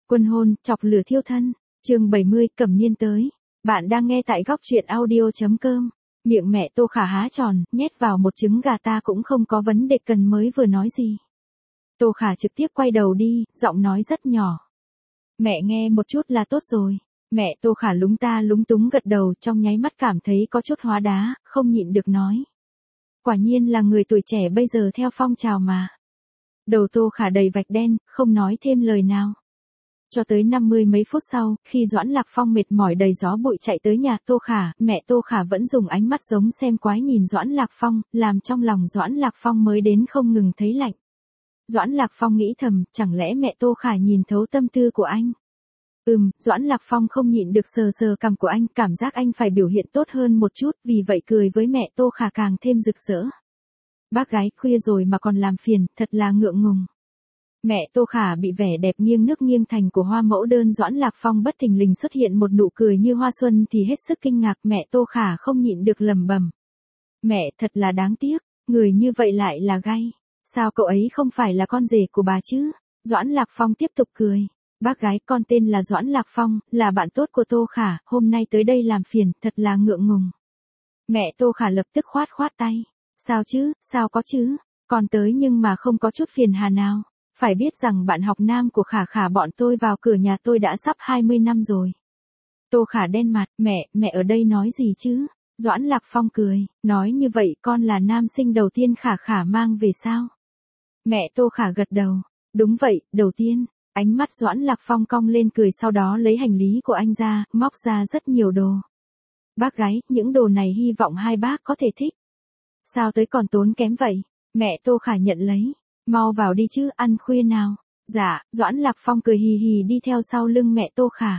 Quân hôn, chọc lửa thiêu thân. Chương 70, Cẩm Niên tới. Bạn đang nghe tại góc truyện audio.com. Miệng mẹ Tô Khả há tròn, nhét vào một trứng gà ta cũng không có vấn đề cần mới vừa nói gì. Tô Khả trực tiếp quay đầu đi, giọng nói rất nhỏ. Mẹ nghe một chút là tốt rồi. Mẹ Tô Khả lúng ta lúng túng gật đầu, trong nháy mắt cảm thấy có chút hóa đá, không nhịn được nói. Quả nhiên là người tuổi trẻ bây giờ theo phong trào mà. Đầu Tô Khả đầy vạch đen, không nói thêm lời nào. Cho tới 50 mấy phút sau, khi Doãn Lạc Phong mệt mỏi đầy gió bụi chạy tới nhà Tô Khả, mẹ Tô Khả vẫn dùng ánh mắt giống xem quái nhìn Doãn Lạc Phong, làm trong lòng Doãn Lạc Phong mới đến không ngừng thấy lạnh. Doãn Lạc Phong nghĩ thầm, chẳng lẽ mẹ Tô Khả nhìn thấu tâm tư của anh? Doãn Lạc Phong không nhịn được sờ sờ cằm của anh, cảm giác anh phải biểu hiện tốt hơn một chút, vì vậy cười với mẹ Tô Khả càng thêm rực rỡ. Bác gái, khuya rồi mà còn làm phiền, thật là ngượng ngùng. Mẹ Tô Khả bị vẻ đẹp nghiêng nước nghiêng thành của hoa mẫu đơn Doãn Lạc Phong bất thình lình xuất hiện một nụ cười như hoa xuân thì hết sức kinh ngạc, mẹ Tô Khả không nhịn được lẩm bẩm. Mẹ, thật là đáng tiếc, người như vậy lại là gay. Sao cậu ấy không phải là con rể của bà chứ? Doãn Lạc Phong tiếp tục cười. Bác gái, con tên là Doãn Lạc Phong, là bạn tốt của Tô Khả, hôm nay tới đây làm phiền, thật là ngượng ngùng. Mẹ Tô Khả lập tức khoát tay. Sao chứ, sao có chứ, con tới nhưng mà không có chút phiền hà nào. Phải biết rằng bạn học nam của Khả Khả bọn tôi vào cửa nhà tôi đã sắp 20 năm rồi. Tô Khả đen mặt, mẹ ở đây nói gì chứ? Doãn Lạc Phong cười, nói như vậy con là nam sinh đầu tiên Khả Khả mang về sao? Mẹ Tô Khả gật đầu, đúng vậy, đầu tiên. Ánh mắt Doãn Lạc Phong cong lên cười, sau đó lấy hành lý của anh ra, móc ra rất nhiều đồ. Bác gái, những đồ này hy vọng hai bác có thể thích. Sao tới còn tốn kém vậy? Mẹ Tô Khả nhận lấy. Mau vào đi chứ, ăn khuya nào. Dạ, Doãn Lạc Phong cười hì hì đi theo sau lưng mẹ Tô Khả.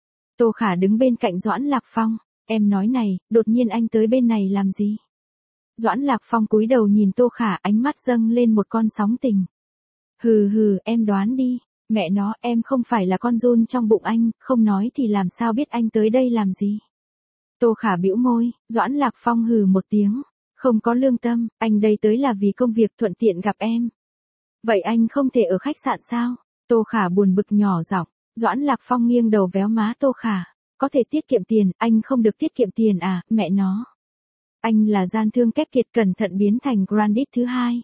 Tô Khả đứng bên cạnh Doãn Lạc Phong. Em nói này, đột nhiên anh tới bên này làm gì? Doãn Lạc Phong cúi đầu nhìn Tô Khả, ánh mắt dâng lên một con sóng tình. Hừ, em đoán đi. Mẹ nó, em không phải là con giun trong bụng anh, không nói thì làm sao biết anh tới đây làm gì? Tô Khả bĩu môi, Doãn Lạc Phong hừ một tiếng. Không có lương tâm, anh đây tới là vì công việc thuận tiện gặp em. Vậy anh không thể ở khách sạn sao? Tô Khả buồn bực nhỏ giọng. Doãn Lạc Phong nghiêng đầu véo má Tô Khả. Có thể tiết kiệm tiền, anh không được tiết kiệm tiền à, mẹ nó. Anh là gian thương kép kiệt, cẩn thận biến thành Grandit thứ hai.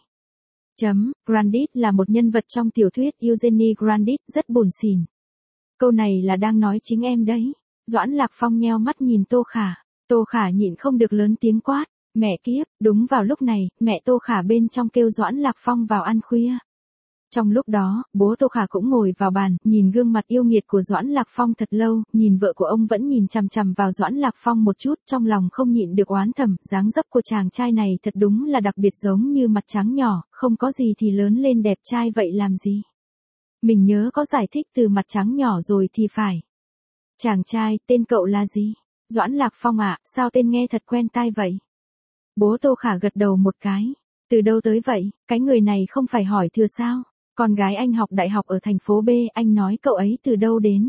Grandit là một nhân vật trong tiểu thuyết Eugenie Grandit, rất buồn xỉn. Câu này là đang nói chính em đấy. Doãn Lạc Phong nheo mắt nhìn Tô Khả. Tô Khả nhịn không được lớn tiếng quát. Mẹ kiếp, đúng vào lúc này, mẹ Tô Khả bên trong kêu Doãn Lạc Phong vào ăn khuya. Trong lúc đó, bố Tô Khả cũng ngồi vào bàn, nhìn gương mặt yêu nghiệt của Doãn Lạc Phong thật lâu, nhìn vợ của ông vẫn nhìn chằm chằm vào Doãn Lạc Phong một chút, trong lòng không nhịn được oán thầm, dáng dấp của chàng trai này thật đúng là đặc biệt giống như mặt trắng nhỏ, không có gì thì lớn lên đẹp trai vậy làm gì. Mình nhớ có giải thích từ mặt trắng nhỏ rồi thì phải. Chàng trai, tên cậu là gì? Doãn Lạc Phong ạ, sao tên nghe thật quen tai vậy? Bố Tô Khả gật đầu một cái. Từ đâu tới vậy, cái người này không phải hỏi thừa sao? Con gái anh học đại học ở thành phố B, anh nói cậu ấy từ đâu đến?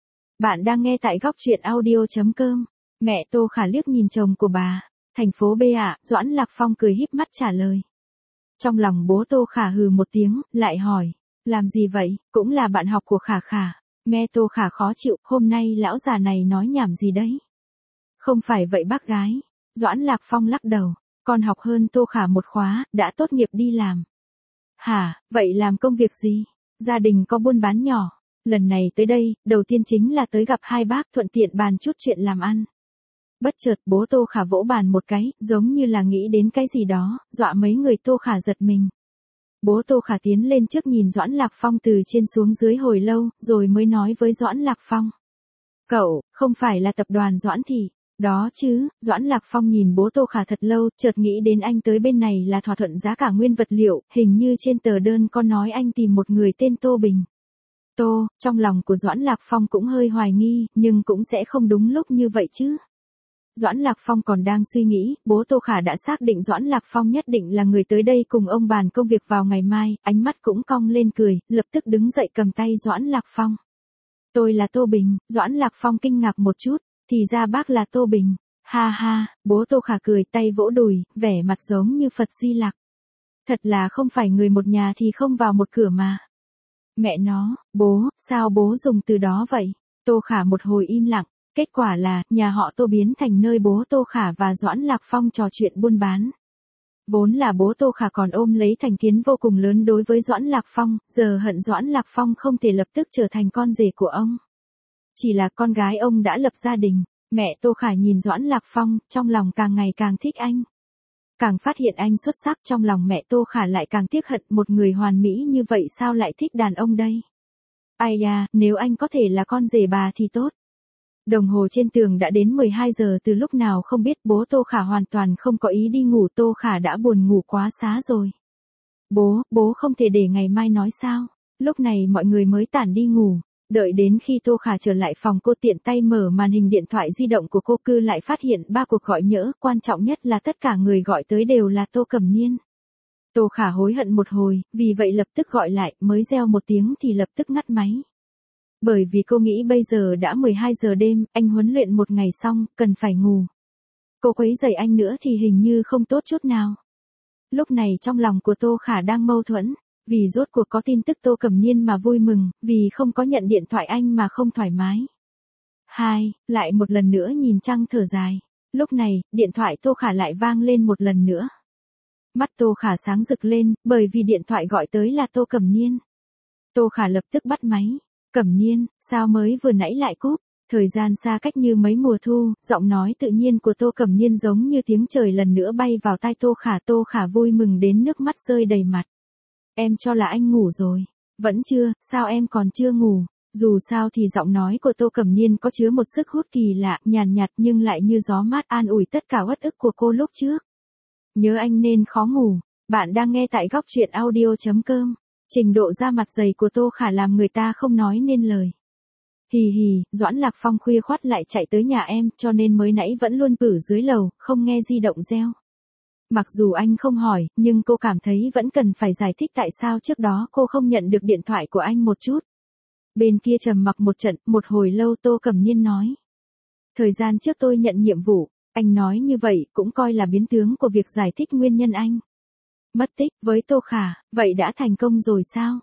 Bạn đang nghe tại góc truyện audio.com. Mẹ Tô Khả liếc nhìn chồng của bà. Thành phố B ạ, Doãn Lạc Phong cười híp mắt trả lời. Trong lòng bố Tô Khả hừ một tiếng, lại hỏi. Làm gì vậy, cũng là bạn học của Khả Khả. Mẹ Tô Khả khó chịu, hôm nay lão già này nói nhảm gì đấy? Không phải vậy bác gái. Doãn Lạc Phong lắc đầu. Con học hơn Tô Khả một khóa, đã tốt nghiệp đi làm. Hả, vậy làm công việc gì? Gia đình có buôn bán nhỏ. Lần này tới đây, đầu tiên chính là tới gặp hai bác, thuận tiện bàn chút chuyện làm ăn. Bất chợt bố Tô Khả vỗ bàn một cái, giống như là nghĩ đến cái gì đó, dọa mấy người Tô Khả giật mình. Bố Tô Khả tiến lên trước nhìn Doãn Lạc Phong từ trên xuống dưới hồi lâu, rồi mới nói với Doãn Lạc Phong. Cậu, không phải là tập đoàn Doãn Thị. Đó chứ, Doãn Lạc Phong nhìn bố Tô Khả thật lâu, chợt nghĩ đến anh tới bên này là thỏa thuận giá cả nguyên vật liệu, hình như trên tờ đơn có nói anh tìm một người tên Tô Bình. Trong lòng của Doãn Lạc Phong cũng hơi hoài nghi, nhưng cũng sẽ không đúng lúc như vậy chứ. Doãn Lạc Phong còn đang suy nghĩ, bố Tô Khả đã xác định Doãn Lạc Phong nhất định là người tới đây cùng ông bàn công việc vào ngày mai, ánh mắt cũng cong lên cười, lập tức đứng dậy cầm tay Doãn Lạc Phong. Tôi là Tô Bình, Doãn Lạc Phong kinh ngạc một chút. Thì ra bác là Tô Bình. Ha ha, bố Tô Khả cười tay vỗ đùi, vẻ mặt giống như Phật Di Lặc. Thật là không phải người một nhà thì không vào một cửa mà. Mẹ nó, bố, sao bố dùng từ đó vậy? Tô Khả một hồi im lặng, kết quả là, nhà họ Tô biến thành nơi bố Tô Khả và Doãn Lạc Phong trò chuyện buôn bán. Vốn là bố Tô Khả còn ôm lấy thành kiến vô cùng lớn đối với Doãn Lạc Phong, giờ hận Doãn Lạc Phong không thể lập tức trở thành con rể của ông. Chỉ là con gái ông đã lập gia đình, mẹ Tô Khả nhìn Doãn Lạc Phong, trong lòng càng ngày càng thích anh. Càng phát hiện anh xuất sắc, trong lòng mẹ Tô Khả lại càng tiếc hận, một người hoàn mỹ như vậy sao lại thích đàn ông đây. Ai da, nếu anh có thể là con rể bà thì tốt. Đồng hồ trên tường đã đến 12 giờ, từ lúc nào không biết. Bố Tô Khả hoàn toàn không có ý đi ngủ. Tô Khả đã buồn ngủ quá xá rồi. Bố không thể để ngày mai nói sao? Lúc này mọi người mới tản đi ngủ. Đợi đến khi Tô Khả trở lại phòng, cô tiện tay mở màn hình điện thoại di động của cô, cư lại phát hiện 3 cuộc gọi nhỡ, quan trọng nhất là tất cả người gọi tới đều là Tô Cẩm Niên. Tô Khả hối hận một hồi, vì vậy lập tức gọi lại, mới reo một tiếng thì lập tức ngắt máy. Bởi vì cô nghĩ bây giờ đã 12 giờ đêm, anh huấn luyện một ngày xong, cần phải ngủ. Cô quấy rầy anh nữa thì hình như không tốt chút nào. Lúc này trong lòng của Tô Khả đang mâu thuẫn, vì rốt cuộc có tin tức Tô Cẩm Niên mà vui mừng, vì không có nhận điện thoại anh mà không thoải mái. Lại một lần nữa nhìn trăng thở dài. Lúc này, điện thoại Tô Khả lại vang lên một lần nữa. Mắt Tô Khả sáng rực lên, bởi vì điện thoại gọi tới là Tô Cẩm Niên. Tô Khả lập tức bắt máy. Cẩm Niên, sao mới vừa nãy lại cúp? Thời gian xa cách như mấy mùa thu, giọng nói tự nhiên của Tô Cẩm Niên giống như tiếng trời lần nữa bay vào tai Tô Khả. Tô Khả vui mừng đến nước mắt rơi đầy mặt. Em cho là anh ngủ rồi. Vẫn chưa, sao em còn chưa ngủ? Dù sao thì giọng nói của Tô Cẩm Niên có chứa một sức hút kỳ lạ, nhàn nhạt nhưng lại như gió mát an ủi tất cả uất ức của cô lúc trước. Nhớ anh nên khó ngủ. Bạn đang nghe tại góc truyện audio.com. Trình độ da mặt dày của Tô Khả làm người ta không nói nên lời. Hì hì, Doãn Lạc Phong khuya khoắt lại chạy tới nhà em, cho nên mới nãy vẫn luôn ở dưới lầu, không nghe di động reo. Mặc dù anh không hỏi, nhưng cô cảm thấy vẫn cần phải giải thích tại sao trước đó cô không nhận được điện thoại của anh một chút. Bên kia trầm mặc một trận, một hồi lâu Tô Cẩm Niên nói. Thời gian trước tôi nhận nhiệm vụ, anh nói như vậy cũng coi là biến tướng của việc giải thích nguyên nhân anh mất tích với Tô Khả, vậy đã thành công rồi sao?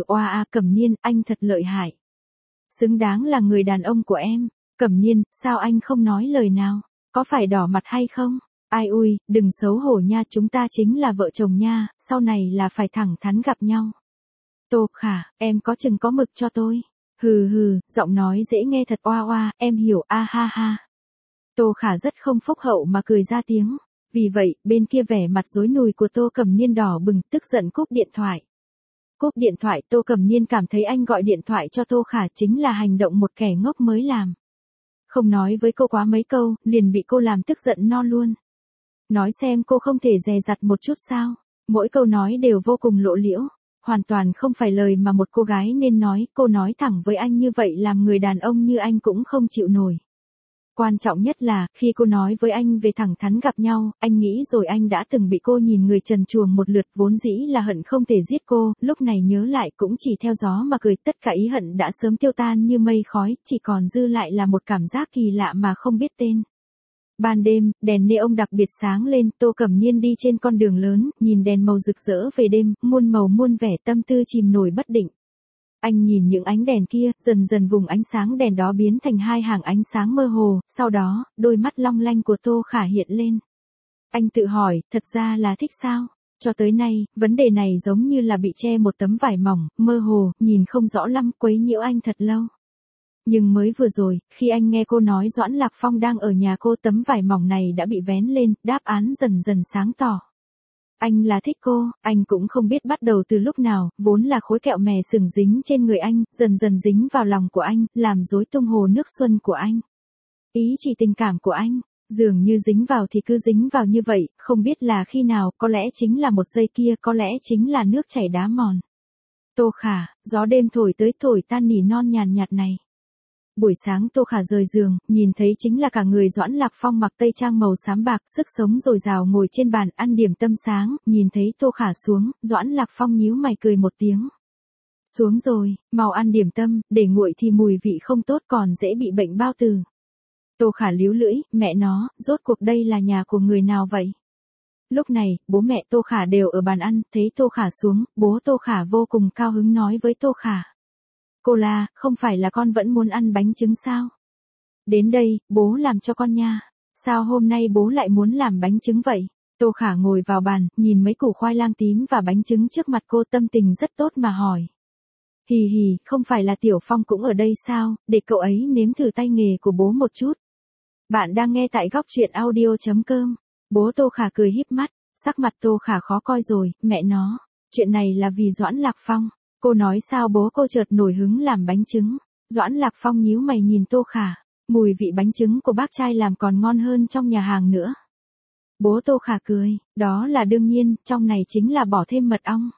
Cẩm Niên, anh thật lợi hại. Xứng đáng là người đàn ông của em. Cẩm Niên, sao anh không nói lời nào? Có phải đỏ mặt hay không? Ai ui, đừng xấu hổ nha, chúng ta chính là vợ chồng nha, sau này là phải thẳng thắn gặp nhau. Tô Khả, em có chừng có mực cho tôi. Hừ, giọng nói dễ nghe thật oa, em hiểu, ha. Tô Khả rất không phúc hậu mà cười ra tiếng. Vì vậy, bên kia vẻ mặt rối nùi của Tô Cẩm Niên đỏ bừng, tức giận cúp điện thoại. Cúp điện thoại, Tô Cẩm Niên cảm thấy anh gọi điện thoại cho Tô Khả chính là hành động một kẻ ngốc mới làm. Không nói với cô quá mấy câu, liền bị cô làm tức giận no luôn. Nói xem cô không thể dè dặt một chút sao? Mỗi câu nói đều vô cùng lộ liễu, hoàn toàn không phải lời mà một cô gái nên nói. Cô nói thẳng với anh như vậy làm người đàn ông như anh cũng không chịu nổi. Quan trọng nhất là, khi cô nói với anh về thẳng thắn gặp nhau, anh nghĩ rồi anh đã từng bị cô nhìn người trần truồng một lượt, vốn dĩ là hận không thể giết cô, lúc này nhớ lại cũng chỉ theo gió mà cười, tất cả ý hận đã sớm tiêu tan như mây khói, chỉ còn dư lại là một cảm giác kỳ lạ mà không biết tên. Ban đêm, đèn neon đặc biệt sáng lên, Tô Cẩm Niên đi trên con đường lớn, nhìn đèn màu rực rỡ về đêm, muôn màu muôn vẻ, tâm tư chìm nổi bất định. Anh nhìn những ánh đèn kia, dần dần vùng ánh sáng đèn đó biến thành hai hàng ánh sáng mơ hồ, sau đó, đôi mắt long lanh của Tô Khả hiện lên. Anh tự hỏi, thật ra là thích sao? Cho tới nay, vấn đề này giống như là bị che một tấm vải mỏng, mơ hồ, nhìn không rõ lắm, quấy nhiễu anh thật lâu. Nhưng mới vừa rồi, khi anh nghe cô nói Doãn Lạc Phong đang ở nhà cô, tấm vải mỏng này đã bị vén lên, đáp án dần dần sáng tỏ. Anh là thích cô, anh cũng không biết bắt đầu từ lúc nào, vốn là khối kẹo mè sừng dính trên người anh, dần dần dính vào lòng của anh, làm rối tung hồ nước xuân của anh. Ý chỉ tình cảm của anh, dường như dính vào thì cứ dính vào như vậy, không biết là khi nào, có lẽ chính là một giây kia, có lẽ chính là nước chảy đá mòn. Tô Khả, gió đêm thổi tới thổi tan nỉ non nhàn nhạt này. Buổi sáng Tô Khả rời giường, nhìn thấy chính là cả người Doãn Lạc Phong mặc tây trang màu xám bạc, sức sống dồi dào ngồi trên bàn ăn điểm tâm sáng, nhìn thấy Tô Khả xuống, Doãn Lạc Phong nhíu mày cười một tiếng. Xuống rồi, mau ăn điểm tâm, để nguội thì mùi vị không tốt còn dễ bị bệnh bao tử. Tô Khả líu lưỡi, mẹ nó, rốt cuộc đây là nhà của người nào vậy? Lúc này, bố mẹ Tô Khả đều ở bàn ăn, thấy Tô Khả xuống, bố Tô Khả vô cùng cao hứng nói với Tô Khả. Cô La, không phải là con vẫn muốn ăn bánh trứng sao? Đến đây, bố làm cho con nha. Sao hôm nay bố lại muốn làm bánh trứng vậy? Tô Khả ngồi vào bàn, nhìn mấy củ khoai lang tím và bánh trứng trước mặt cô, tâm tình rất tốt mà hỏi. Hì hì, không phải là Tiểu Phong cũng ở đây sao, để cậu ấy nếm thử tay nghề của bố một chút. Bạn đang nghe tại góc truyện audio.com. Bố Tô Khả cười híp mắt, sắc mặt Tô Khả khó coi rồi, mẹ nó. Chuyện này là vì Doãn Lạc Phong. Cô nói sao bố cô chợt nổi hứng làm bánh trứng. Doãn Lạc Phong nhíu mày nhìn Tô Khả. Mùi vị bánh trứng của bác trai làm còn ngon hơn trong nhà hàng nữa. Bố Tô Khả cười, đó là đương nhiên, trong này chính là bỏ thêm mật ong.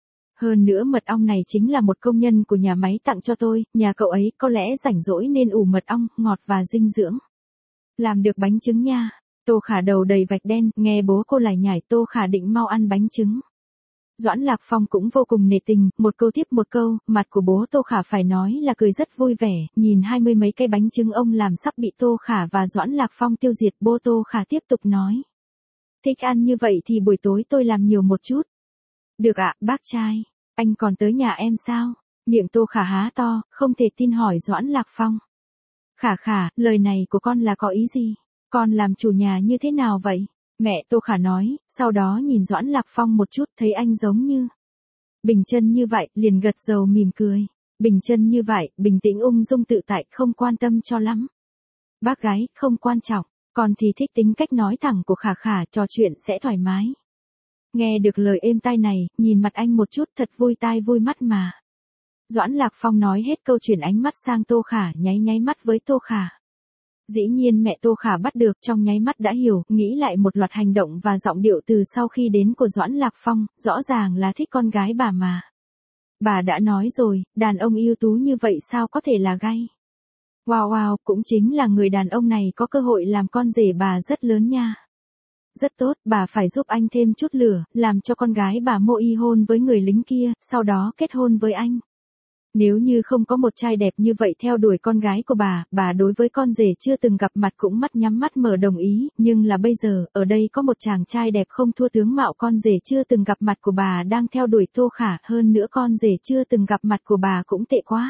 Hơn nữa mật ong này chính là một công nhân của nhà máy tặng cho tôi, nhà cậu ấy có lẽ rảnh rỗi nên ủ mật ong, ngọt và dinh dưỡng. Làm được bánh trứng nha. Tô Khả đầu đầy vạch đen, nghe bố cô lải nhải, Tô Khả định mau ăn bánh trứng. Doãn Lạc Phong cũng vô cùng nể tình, một câu tiếp một câu, mặt của bố Tô Khả phải nói là cười rất vui vẻ, nhìn 20 mấy cây bánh trứng ông làm sắp bị Tô Khả và Doãn Lạc Phong tiêu diệt, bố Tô Khả tiếp tục nói. Thích ăn như vậy thì buổi tối tôi làm nhiều một chút. Được ạ, bác trai, anh còn tới nhà em sao? Miệng Tô Khả há to, không thể tin hỏi Doãn Lạc Phong. Khả Khả, lời này của con là có ý gì? Con làm chủ nhà như thế nào vậy? Mẹ Tô Khả nói, sau đó nhìn Doãn Lạc Phong một chút, thấy anh giống như Bình Chân như vậy, liền gật đầu mỉm cười. Bình Chân như vậy, bình tĩnh ung dung tự tại, không quan tâm cho lắm. Bác gái, không quan trọng, con thì thích tính cách nói thẳng của Khả Khả, trò chuyện sẽ thoải mái. Nghe được lời êm tai này, nhìn mặt anh một chút, thật vui tai vui mắt mà. Doãn Lạc Phong nói hết câu, chuyển ánh mắt sang Tô Khả, nháy mắt với Tô Khả. Dĩ nhiên mẹ Tô Khả bắt được, trong nháy mắt đã hiểu, nghĩ lại một loạt hành động và giọng điệu từ sau khi đến của Doãn Lạc Phong, rõ ràng là thích con gái bà mà. Bà đã nói rồi, đàn ông ưu tú như vậy sao có thể là gay. Wow, cũng chính là người đàn ông này có cơ hội làm con rể bà rất lớn nha. Rất tốt, bà phải giúp anh thêm chút lửa, làm cho con gái bà mô y hôn với người lính kia, sau đó kết hôn với anh. Nếu như không có một trai đẹp như vậy theo đuổi con gái của bà đối với con rể chưa từng gặp mặt cũng mắt nhắm mắt mở đồng ý, nhưng là bây giờ, ở đây có một chàng trai đẹp không thua tướng mạo con rể chưa từng gặp mặt của bà đang theo đuổi Tô Khả, hơn nữa con rể chưa từng gặp mặt của bà cũng tệ quá.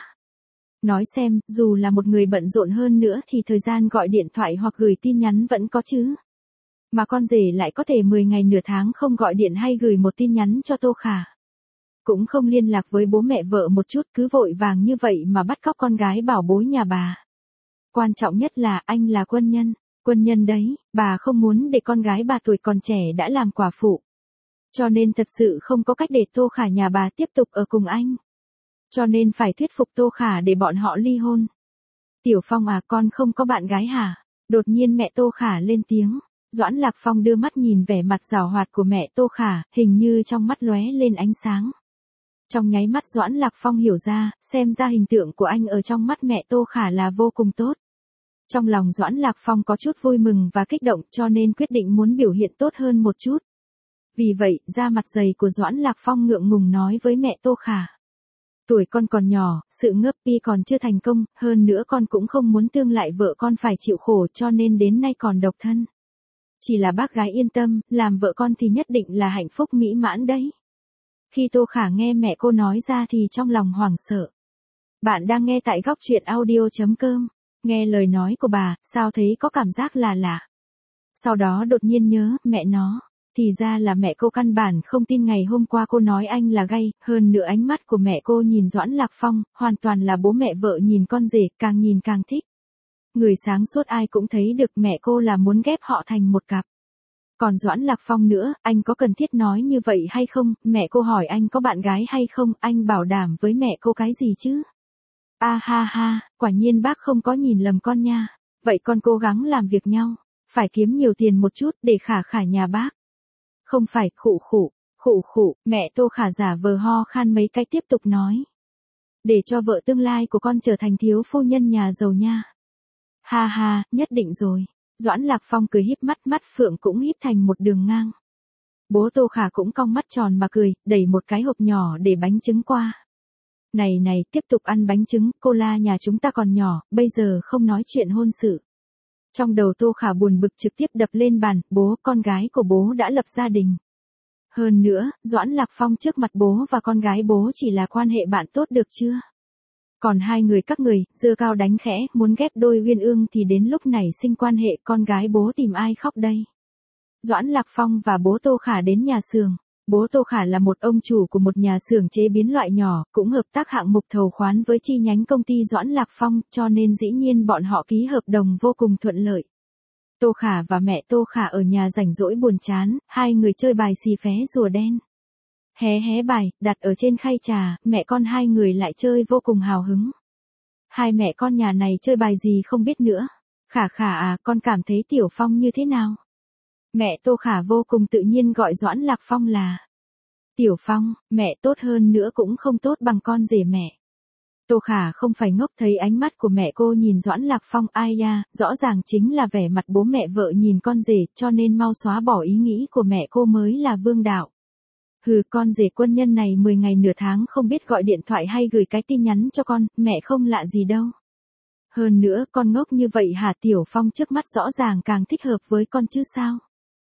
Nói xem, dù là một người bận rộn hơn nữa thì thời gian gọi điện thoại hoặc gửi tin nhắn vẫn có chứ. Mà con rể lại có thể 10 ngày nửa tháng không gọi điện hay gửi một tin nhắn cho Tô Khả. Cũng không liên lạc với bố mẹ vợ một chút, cứ vội vàng như vậy mà bắt cóc con gái bảo bối nhà bà. Quan trọng nhất là anh là quân nhân đấy, bà không muốn để con gái bà tuổi còn trẻ đã làm quả phụ. Cho nên thật sự không có cách để Tô Khả nhà bà tiếp tục ở cùng anh. Cho nên phải thuyết phục Tô Khả để bọn họ ly hôn. Tiểu Phong à, con không có bạn gái hả? Đột nhiên mẹ Tô Khả lên tiếng. Doãn Lạc Phong đưa mắt nhìn vẻ mặt giảo hoạt của mẹ Tô Khả, hình như trong mắt lóe lên ánh sáng. Trong nháy mắt Doãn Lạc Phong hiểu ra, xem ra hình tượng của anh ở trong mắt mẹ Tô Khả là vô cùng tốt. Trong lòng Doãn Lạc Phong có chút vui mừng và kích động, cho nên quyết định muốn biểu hiện tốt hơn một chút. Vì vậy, da mặt dày của Doãn Lạc Phong ngượng ngùng nói với mẹ Tô Khả. Tuổi con còn nhỏ, sự ngấp y còn chưa thành công, hơn nữa con cũng không muốn tương lại vợ con phải chịu khổ, cho nên đến nay còn độc thân. Chỉ là bác gái yên tâm, làm vợ con thì nhất định là hạnh phúc mỹ mãn đấy. Khi Tô Khả nghe mẹ cô nói ra thì trong lòng hoảng sợ. Bạn đang nghe tại góc truyện audio.com. Nghe lời nói của bà, sao thấy có cảm giác là lạ. Sau đó đột nhiên nhớ, mẹ nó. Thì ra là mẹ cô căn bản không tin ngày hôm qua cô nói anh là gay, hơn nữa ánh mắt của mẹ cô nhìn Doãn Lạc Phong, hoàn toàn là bố mẹ vợ nhìn con rể, càng nhìn càng thích. Người sáng suốt ai cũng thấy được mẹ cô là muốn ghép họ thành một cặp. Còn Doãn Lạc Phong nữa, anh có cần thiết nói như vậy hay không? Mẹ cô hỏi anh có bạn gái hay không, anh bảo đảm với mẹ cô cái gì chứ? A ha ha, quả nhiên bác không có nhìn lầm con nha. Vậy con cố gắng làm việc nhau, phải kiếm nhiều tiền một chút để Khả nhà bác. Không phải, khụ, mẹ Tô Khả giả vờ ho khan mấy cái tiếp tục nói. Để cho vợ tương lai của con trở thành thiếu phu nhân nhà giàu nha. Ha ha, nhất định rồi. Doãn Lạc Phong cười híp mắt phượng cũng híp thành một đường ngang. Bố Tô Khả cũng cong mắt tròn mà cười, đẩy một cái hộp nhỏ để bánh trứng qua. Này, tiếp tục ăn bánh trứng, cô La nhà chúng ta còn nhỏ, bây giờ không nói chuyện hôn sự. Trong đầu Tô Khả buồn bực trực tiếp đập lên bàn, bố, con gái của bố đã lập gia đình. Hơn nữa, Doãn Lạc Phong trước mặt bố và con gái bố chỉ là quan hệ bạn tốt được chưa? Còn hai người các người, giơ cao đánh khẽ, muốn ghép đôi uyên ương thì đến lúc này sinh quan hệ con gái bố tìm ai khóc đây? Doãn Lạc Phong và bố Tô Khả đến nhà xưởng. Bố Tô Khả là một ông chủ của một nhà xưởng chế biến loại nhỏ, cũng hợp tác hạng mục thầu khoán với chi nhánh công ty Doãn Lạc Phong, cho nên dĩ nhiên bọn họ ký hợp đồng vô cùng thuận lợi. Tô Khả và mẹ Tô Khả ở nhà rảnh rỗi buồn chán, hai người chơi bài xì phé rùa đen. Hé hé bài, đặt ở trên khay trà, mẹ con hai người lại chơi vô cùng hào hứng. Hai mẹ con nhà này chơi bài gì không biết nữa. Khả Khả à, con cảm thấy Tiểu Phong như thế nào? Mẹ Tô Khả vô cùng tự nhiên gọi Doãn Lạc Phong là Tiểu Phong, mẹ tốt hơn nữa cũng không tốt bằng con rể mẹ. Tô Khả không phải ngốc, thấy ánh mắt của mẹ cô nhìn Doãn Lạc Phong, ai da, rõ ràng chính là vẻ mặt bố mẹ vợ nhìn con rể, cho nên mau xóa bỏ ý nghĩ của mẹ cô mới là vương đạo. Hừ, con rể quân nhân này 10 ngày nửa tháng không biết gọi điện thoại hay gửi cái tin nhắn cho con, mẹ không lạ gì đâu. Hơn nữa, con ngốc như vậy hả? Tiểu Phong trước mắt rõ ràng càng thích hợp với con chứ sao?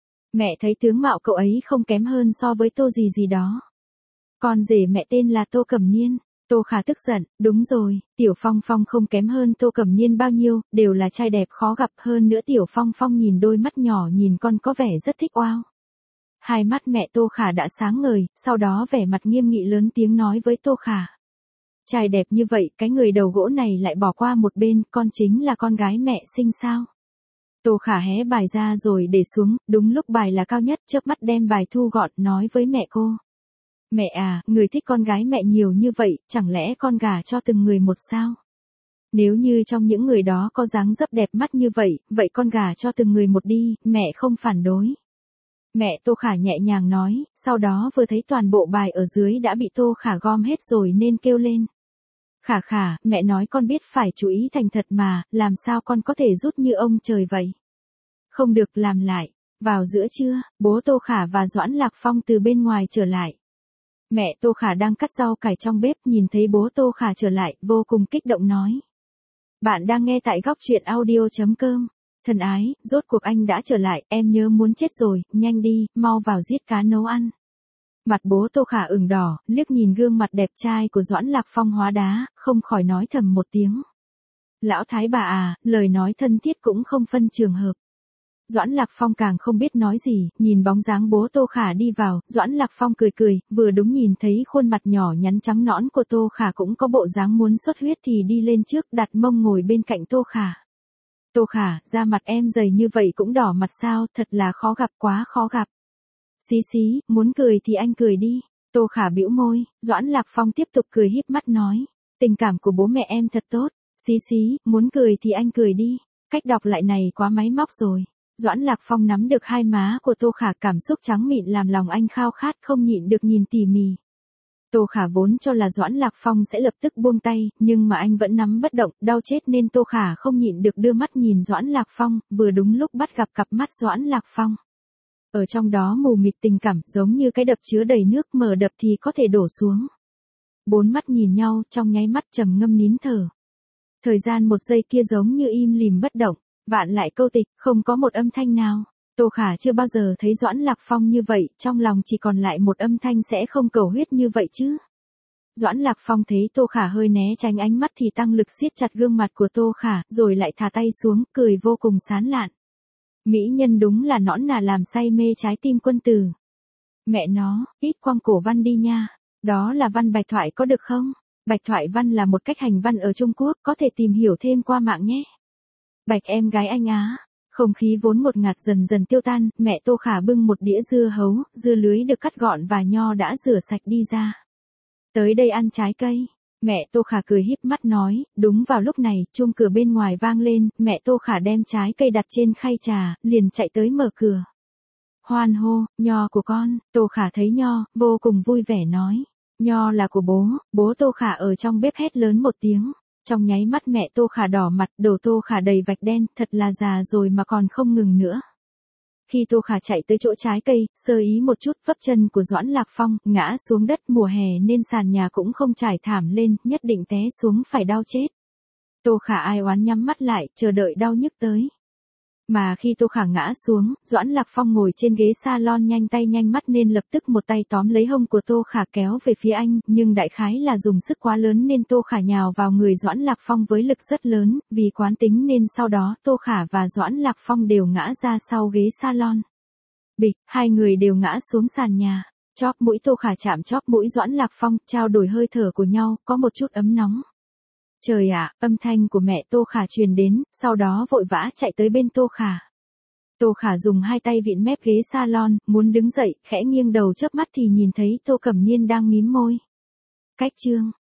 Mẹ thấy tướng mạo cậu ấy không kém hơn so với Tô gì gì đó. Con rể mẹ tên là Tô Cẩm Niên. Tô Khả tức giận, đúng rồi, Tiểu Phong Phong không kém hơn Tô Cẩm Niên bao nhiêu, đều là trai đẹp khó gặp, hơn nữa Tiểu Phong Phong nhìn đôi mắt nhỏ nhìn con có vẻ rất thích oao. Hai mắt mẹ Tô Khả đã sáng ngời, sau đó vẻ mặt nghiêm nghị lớn tiếng nói với Tô Khả. Trai đẹp như vậy, cái người đầu gỗ này lại bỏ qua một bên, con chính là con gái mẹ sinh sao? Tô Khả hé bài ra rồi để xuống, đúng lúc bài là cao nhất, chớp mắt đem bài thu gọn, nói với mẹ cô. Mẹ à, người thích con gái mẹ nhiều như vậy, chẳng lẽ con gả cho từng người một sao? Nếu như trong những người đó có dáng dấp đẹp mắt như vậy, vậy con gả cho từng người một đi, mẹ không phản đối. Mẹ Tô Khả nhẹ nhàng nói, sau đó vừa thấy toàn bộ bài ở dưới đã bị Tô Khả gom hết rồi nên kêu lên. Khả Khả, mẹ nói con biết phải chú ý thành thật mà, làm sao con có thể rút như ông trời vậy? Không được, làm lại. Vào giữa trưa, bố Tô Khả và Doãn Lạc Phong từ bên ngoài trở lại. Mẹ Tô Khả đang cắt rau cải trong bếp, nhìn thấy bố Tô Khả trở lại, vô cùng kích động nói. Bạn đang nghe tại góc truyện audio.com. Thân ái, rốt cuộc anh đã trở lại, em nhớ muốn chết rồi, nhanh đi, mau vào giết cá nấu ăn. Mặt bố Tô Khả ửng đỏ, liếc nhìn gương mặt đẹp trai của Doãn Lạc Phong hóa đá, không khỏi nói thầm một tiếng. Lão thái bà à, lời nói thân thiết cũng không phân trường hợp. Doãn Lạc Phong càng không biết nói gì, nhìn bóng dáng bố Tô Khả đi vào, Doãn Lạc Phong cười cười, vừa đúng nhìn thấy khuôn mặt nhỏ nhắn trắng nõn của Tô Khả cũng có bộ dáng muốn xuất huyết thì đi lên trước đặt mông ngồi bên cạnh Tô Khả. Tô Khả, da mặt em dày như vậy cũng đỏ mặt sao, thật là khó gặp, quá khó gặp. Xí xí, muốn cười thì anh cười đi. Tô Khả bĩu môi, Doãn Lạc Phong tiếp tục cười híp mắt nói. Tình cảm của bố mẹ em thật tốt. Xí xí, muốn cười thì anh cười đi. Cách đọc lại này quá máy móc rồi. Doãn Lạc Phong nắm được hai má của Tô Khả, cảm xúc trắng mịn làm lòng anh khao khát không nhịn được nhìn tỉ mỉ. Tô Khả vốn cho là Doãn Lạc Phong sẽ lập tức buông tay, nhưng mà anh vẫn nắm bất động, đau chết nên Tô Khả không nhịn được đưa mắt nhìn Doãn Lạc Phong, vừa đúng lúc bắt gặp cặp mắt Doãn Lạc Phong. Ở trong đó mù mịt tình cảm, giống như cái đập chứa đầy nước, mở đập thì có thể đổ xuống. Bốn mắt nhìn nhau, trong nháy mắt trầm ngâm nín thở. Thời gian một giây kia giống như im lìm bất động, vạn lại câu tịch, không có một âm thanh nào. Tô Khả chưa bao giờ thấy Doãn Lạc Phong như vậy, trong lòng chỉ còn lại một âm thanh sẽ không cầu huyết như vậy chứ. Doãn Lạc Phong thấy Tô Khả hơi né tránh ánh mắt thì tăng lực siết chặt gương mặt của Tô Khả, rồi lại thả tay xuống, cười vô cùng sán lạn. Mỹ nhân đúng là nõn nà làm say mê trái tim quân tử. Mẹ nó, ít quăng cổ văn đi nha. Đó là văn bạch thoại có được không? Bạch thoại văn là một cách hành văn ở Trung Quốc, có thể tìm hiểu thêm qua mạng nhé. Bạch em gái anh á. Không khí vốn ngột ngạt dần dần tiêu tan, mẹ Tô Khả bưng một đĩa dưa hấu, dưa lưới được cắt gọn và nho đã rửa sạch đi ra. Tới đây ăn trái cây. Mẹ Tô Khả cười híp mắt nói, đúng vào lúc này, chuông cửa bên ngoài vang lên, mẹ Tô Khả đem trái cây đặt trên khay trà, liền chạy tới mở cửa. Hoan hô, nho của con. Tô Khả thấy nho, vô cùng vui vẻ nói. Nho là của bố Tô Khả ở trong bếp hét lớn một tiếng. Trong nháy mắt mẹ Tô Khả đỏ mặt, đầu Tô Khả đầy vạch đen, thật là già rồi mà còn không ngừng nữa. Khi Tô Khả chạy tới chỗ trái cây, sơ ý một chút vấp chân của Doãn Lạc Phong, ngã xuống đất, mùa hè nên sàn nhà cũng không trải thảm lên, nhất định té xuống phải đau chết. Tô Khả ai oán nhắm mắt lại, chờ đợi đau nhức tới. Mà khi Tô Khả ngã xuống, Doãn Lạc Phong ngồi trên ghế salon nhanh tay nhanh mắt nên lập tức một tay tóm lấy hông của Tô Khả kéo về phía anh, nhưng đại khái là dùng sức quá lớn nên Tô Khả nhào vào người Doãn Lạc Phong với lực rất lớn, vì quán tính nên sau đó Tô Khả và Doãn Lạc Phong đều ngã ra sau ghế salon. Bịch, hai người đều ngã xuống sàn nhà. Chóp mũi Tô Khả chạm chóp mũi Doãn Lạc Phong, trao đổi hơi thở của nhau, có một chút ấm nóng. Trời ạ, âm thanh của mẹ Tô Khả truyền đến, sau đó vội vã chạy tới bên Tô Khả. Tô Khả dùng hai tay vịn mép ghế salon, muốn đứng dậy, khẽ nghiêng đầu chớp mắt thì nhìn thấy Tô Cẩm Niên đang mím môi. Cách chương